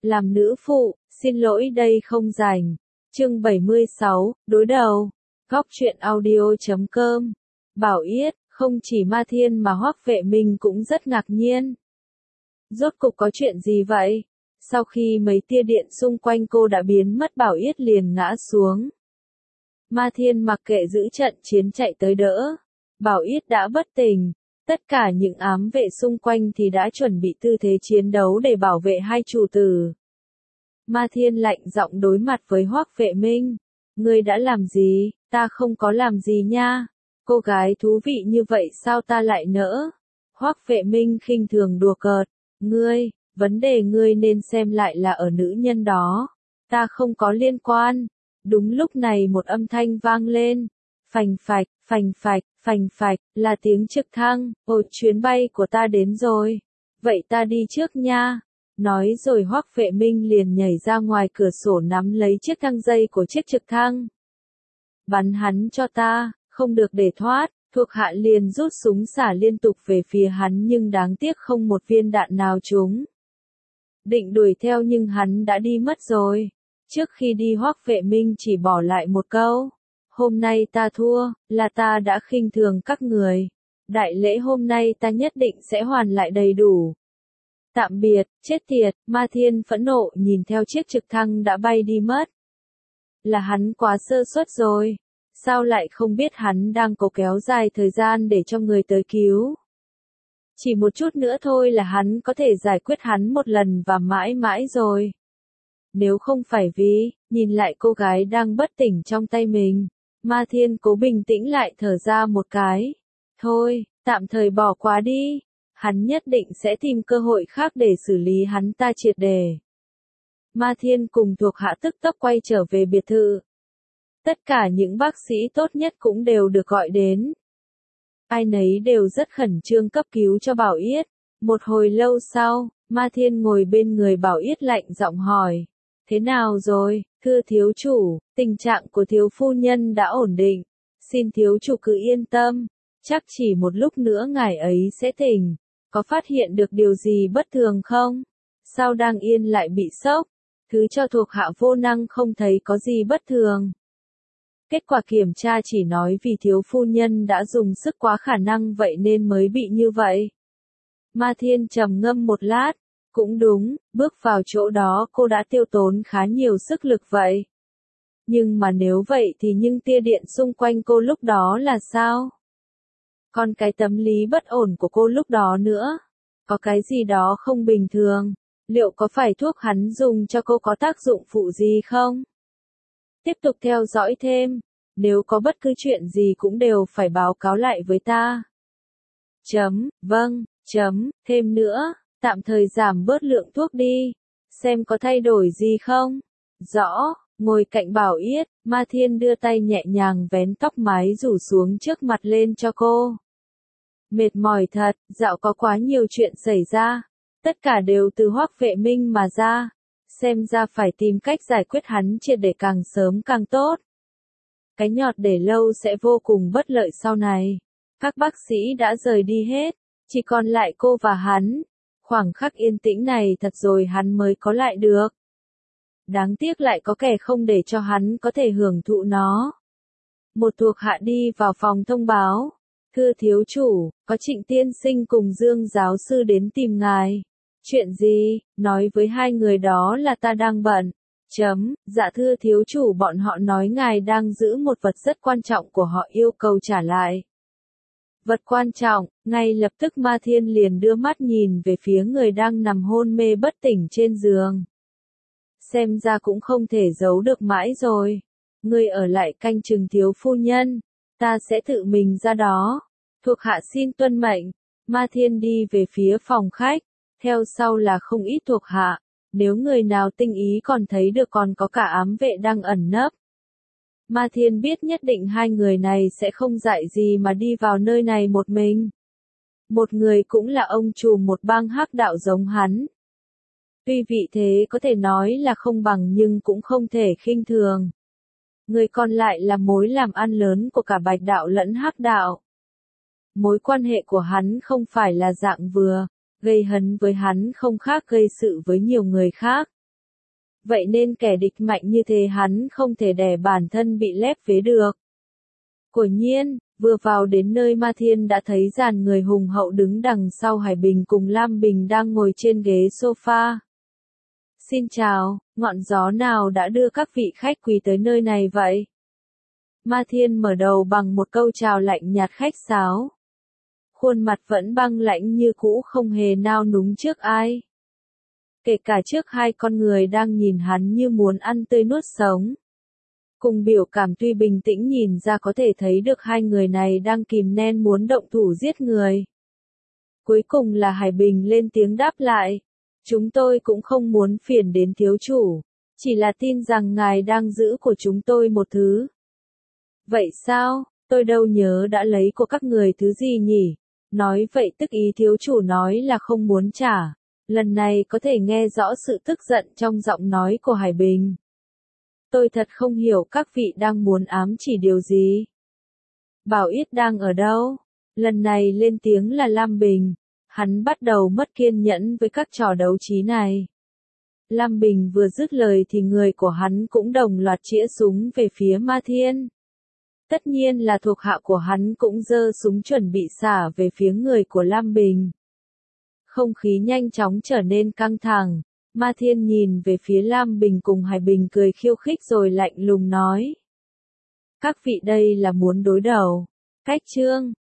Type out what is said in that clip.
Làm nữ phụ, xin lỗi đây không rảnh. Chương 76, đối đầu. Góc truyện audio.com. Bảo Yết, không chỉ Ma Thiên mà Hoắc Vệ Minh cũng rất ngạc nhiên. Rốt cục có chuyện gì vậy? Sau khi mấy tia điện xung quanh cô đã biến mất, Bảo Yết liền ngã xuống. Ma Thiên mặc kệ giữ trận chiến chạy tới đỡ. Bảo Yết đã bất tỉnh. Tất cả những ám vệ xung quanh thì đã chuẩn bị tư thế chiến đấu để bảo vệ hai chủ tử. Ma Thiên lạnh giọng đối mặt với Hoắc Vệ Minh. Ngươi đã làm gì? Ta không có làm gì nha. Cô gái thú vị như vậy sao ta lại nỡ? Hoắc Vệ Minh khinh thường đùa cợt. Ngươi, vấn đề ngươi nên xem lại là ở nữ nhân đó. Ta không có liên quan. Đúng lúc này một âm thanh vang lên. Phành phạch, phành phạch, phành phạch, là tiếng trực thăng. Ôi, chuyến bay của ta đến rồi. Vậy ta đi trước nha. Nói rồi Hoắc Vệ Minh liền nhảy ra ngoài cửa sổ nắm lấy chiếc thang dây của chiếc trực thăng. Bắn hắn cho ta, không được để thoát. Thuộc hạ liền rút súng xả liên tục về phía hắn nhưng đáng tiếc không một viên đạn nào trúng. Định đuổi theo nhưng hắn đã đi mất rồi. Trước khi đi Hoắc Vệ Minh chỉ bỏ lại một câu. Hôm nay ta thua, là ta đã khinh thường các người. Đại lễ hôm nay ta nhất định sẽ hoàn lại đầy đủ. Tạm biệt, chết tiệt, Ma Thiên phẫn nộ nhìn theo chiếc trực thăng đã bay đi mất. Là hắn quá sơ suất rồi. Sao lại không biết hắn đang cố kéo dài thời gian để cho người tới cứu. Chỉ một chút nữa thôi là hắn có thể giải quyết hắn một lần và mãi mãi rồi. Nếu không phải vì, nhìn lại cô gái đang bất tỉnh trong tay mình, Ma Thiên cố bình tĩnh lại thở ra một cái. Thôi, tạm thời bỏ qua đi. Hắn nhất định sẽ tìm cơ hội khác để xử lý hắn ta triệt để. Ma Thiên cùng thuộc hạ tức tốc quay trở về biệt thự. Tất cả những bác sĩ tốt nhất cũng đều được gọi đến. Ai nấy đều rất khẩn trương cấp cứu cho Bảo Yết. Một hồi lâu sau, Ma Thiên ngồi bên người Bảo Yết lạnh giọng hỏi. Thế nào rồi, thưa thiếu chủ, tình trạng của thiếu phu nhân đã ổn định. Xin thiếu chủ cứ yên tâm, chắc chỉ một lúc nữa ngài ấy sẽ tỉnh. Có phát hiện được điều gì bất thường không? Sao đang yên lại bị sốc? Thứ cho thuộc hạ vô năng không thấy có gì bất thường. Kết quả kiểm tra chỉ nói vì thiếu phu nhân đã dùng sức quá khả năng vậy nên mới bị như vậy. Ma Thiên trầm ngâm một lát. Cũng đúng, bước vào chỗ đó cô đã tiêu tốn khá nhiều sức lực vậy. Nhưng mà nếu vậy thì những tia điện xung quanh cô lúc đó là sao? Còn cái tâm lý bất ổn của cô lúc đó nữa. Có cái gì đó không bình thường. Liệu có phải thuốc hắn dùng cho cô có tác dụng phụ gì không? Tiếp tục theo dõi thêm. Nếu có bất cứ chuyện gì cũng đều phải báo cáo lại với ta. Vâng, thêm nữa. Tạm thời giảm bớt lượng thuốc đi. Xem có thay đổi gì không? Rõ, ngồi cạnh Bảo Yết, Ma Thiên đưa tay nhẹ nhàng vén tóc mái rủ xuống trước mặt lên cho cô. Mệt mỏi thật, dạo có quá nhiều chuyện xảy ra. Tất cả đều từ Hoắc Vệ Minh mà ra. Xem ra phải tìm cách giải quyết hắn triệt để càng sớm càng tốt. Cái nhọt để lâu sẽ vô cùng bất lợi sau này. Các bác sĩ đã rời đi hết. Chỉ còn lại cô và hắn. Khoảng khắc yên tĩnh này thật rồi hắn mới có lại được. Đáng tiếc lại có kẻ không để cho hắn có thể hưởng thụ nó. Một thuộc hạ đi vào phòng thông báo. Thưa thiếu chủ, có Trịnh tiên sinh cùng Dương giáo sư đến tìm ngài. Chuyện gì? Nói với hai người đó là ta đang bận. Dạ thưa thiếu chủ, bọn họ nói ngài đang giữ một vật rất quan trọng của họ yêu cầu trả lại. Vật quan trọng, ngay lập tức Ma Thiên liền đưa mắt nhìn về phía người đang nằm hôn mê bất tỉnh trên giường. Xem ra cũng không thể giấu được mãi rồi. Ngươi ở lại canh chừng thiếu phu nhân. Ta sẽ tự mình ra đó. Thuộc hạ xin tuân mệnh. Ma Thiên đi về phía phòng khách. Theo sau là không ít thuộc hạ. Nếu người nào tinh ý còn thấy được còn có cả ám vệ đang ẩn nấp. Ma Thiên biết nhất định hai người này sẽ không dại gì mà đi vào nơi này một mình. Một người cũng là ông trùm một bang hắc đạo giống hắn. Tuy vị thế có thể nói là không bằng nhưng cũng không thể khinh thường. Người còn lại là mối làm ăn lớn của cả bạch đạo lẫn hắc đạo. Mối quan hệ của hắn không phải là dạng vừa, gây hấn với hắn không khác gây sự với nhiều người khác. Vậy nên kẻ địch mạnh như thế hắn không thể để bản thân bị lép vế được. Quả nhiên, vừa vào đến nơi Ma Thiên đã thấy dàn người hùng hậu đứng đằng sau Hải Bình cùng Lam Bình đang ngồi trên ghế sofa. Xin chào, ngọn gió nào đã đưa các vị khách quý tới nơi này vậy? Ma Thiên mở đầu bằng một câu chào lạnh nhạt khách sáo. Khuôn mặt vẫn băng lãnh như cũ, không hề nao núng trước ai. Kể cả trước hai con người đang nhìn hắn như muốn ăn tươi nuốt sống. Cùng biểu cảm tuy bình tĩnh nhìn ra có thể thấy được hai người này đang kìm nén muốn động thủ giết người. Cuối cùng là Hải Bình lên tiếng đáp lại. Chúng tôi cũng không muốn phiền đến thiếu chủ. Chỉ là tin rằng ngài đang giữ của chúng tôi một thứ. Vậy sao? Tôi đâu nhớ đã lấy của các người thứ gì nhỉ? Nói vậy tức ý thiếu chủ nói là không muốn trả. Lần này có thể nghe rõ sự tức giận trong giọng nói của Hải Bình. Tôi thật không hiểu các vị đang muốn ám chỉ điều gì. Bảo Yết đang ở đâu? Lần này lên tiếng là Lam Bình. Hắn bắt đầu mất kiên nhẫn với các trò đấu trí này. Lam Bình vừa dứt lời thì người của hắn cũng đồng loạt chĩa súng về phía Ma Thiên. Tất nhiên là thuộc hạ của hắn cũng giơ súng chuẩn bị xả về phía người của Lam Bình. Không khí nhanh chóng trở nên căng thẳng. Ma Thiên nhìn về phía Lam Bình cùng Hải Bình cười khiêu khích rồi lạnh lùng nói. Các vị đây là muốn đối đầu. Cách chương